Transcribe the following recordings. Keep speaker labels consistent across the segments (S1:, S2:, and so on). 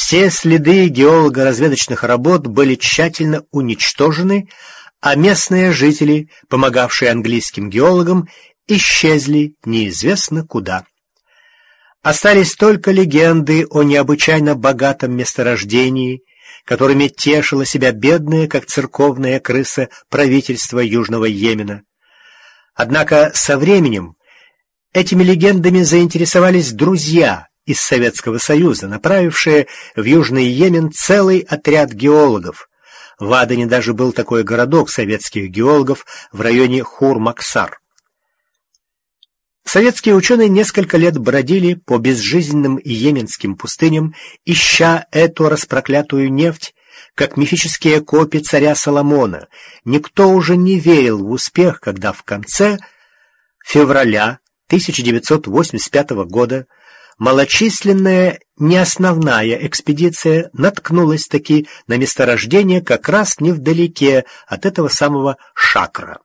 S1: Все следы геолого-разведочных работ были тщательно уничтожены, а местные жители, помогавшие английским геологам, исчезли неизвестно куда. Остались только легенды о необычайно богатом месторождении, которыми тешило себя бедное, как церковная крыса, правительство Южного Йемена. Однако со временем этими легендами заинтересовались друзья из Советского Союза, направившие в Южный Йемен целый отряд геологов. В Адене даже был такой городок советских геологов в районе Хур-Максар. Советские ученые несколько лет бродили по безжизненным йеменским пустыням, ища эту распроклятую нефть, как мифические копии царя Соломона. Никто уже не верил в успех, когда в конце февраля 1985 года малочисленная неосновная экспедиция наткнулась таки на месторождение как раз невдалеке от этого самого Шакра.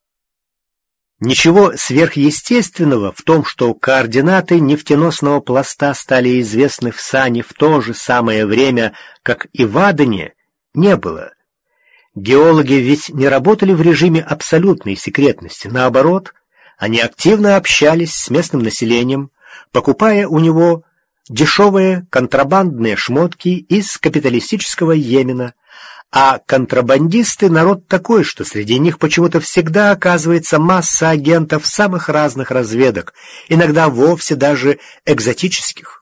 S1: Ничего сверхъестественного в том, что координаты нефтеносного пласта стали известны в Сане в то же самое время, как и в Адене, не было. Геологи ведь не работали в режиме абсолютной секретности. Наоборот, они активно общались с местным населением, покупая у него дешевые контрабандные шмотки из капиталистического Йемена. А контрабандисты — народ такой, что среди них почему-то всегда оказывается масса агентов самых разных разведок, иногда вовсе даже экзотических.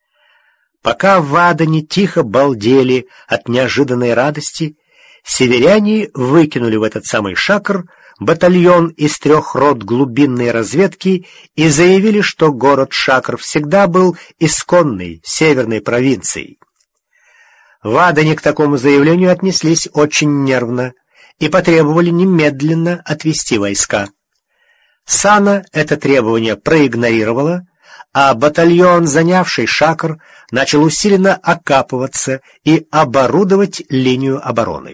S1: Пока в Адене тихо балдели от неожиданной радости, северяне выкинули в этот самый Шакр батальон из 3 рот глубинной разведки и заявили, что город Шакр всегда был исконной северной провинцией. В Адене к такому заявлению отнеслись очень нервно и потребовали немедленно отвести войска. Сана это требование проигнорировала, а батальон, занявший Шакр, начал усиленно окапываться и оборудовать линию обороны.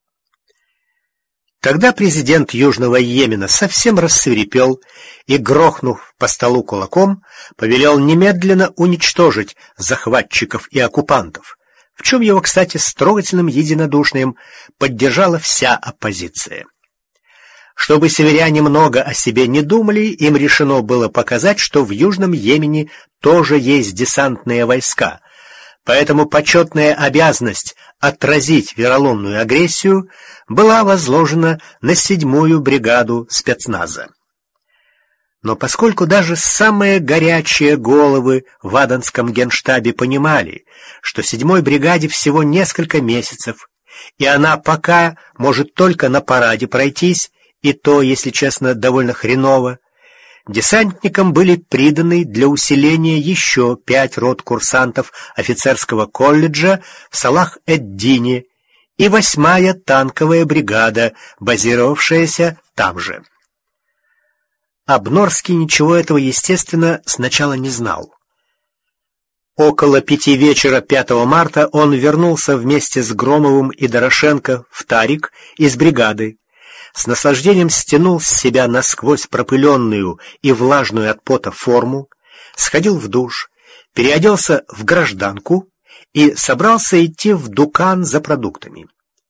S1: Тогда президент Южного Йемена совсем рассвирепел и, грохнув по столу кулаком, повелел немедленно уничтожить захватчиков и оккупантов, в чем его, кстати, с трогательным единодушием поддержала вся оппозиция. Чтобы северяне много о себе не думали, им решено было показать, что в Южном Йемене тоже есть десантные войска, поэтому почетная обязанность отразить вероломную агрессию была возложена на 7-ю бригаду спецназа. Но поскольку даже самые горячие головы в Аденском генштабе понимали, что 7-й бригаде всего несколько месяцев, и она пока может только на параде пройтись, и то, если честно, довольно хреново, десантникам были приданы для усиления еще 5 рот курсантов офицерского колледжа в Салах-эд-Дине и 8-я танковая бригада, базировавшаяся там же. Обнорский ничего этого, естественно, сначала не знал. Около 5 вечера 5 марта он вернулся вместе с Громовым и Дорошенко в Тарик из бригады, с наслаждением стянул с себя насквозь пропыленную и влажную от пота форму, сходил в душ, переоделся в гражданку и собрался идти в Дукан за продуктами.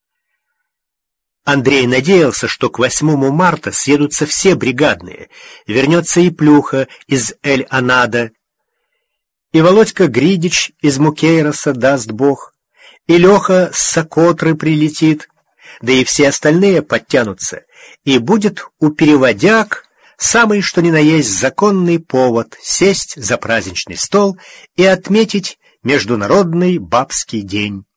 S1: Андрей надеялся, что к 8 марта съедутся все бригадные, вернется и Плюха из Эль-Анада, и Володька Гридич из Мукейроса, даст бог, и Леха с Сокотры прилетит, да и все остальные подтянутся, и будет у переводяк самый что ни на есть законный повод сесть за праздничный стол и отметить Международный бабский день.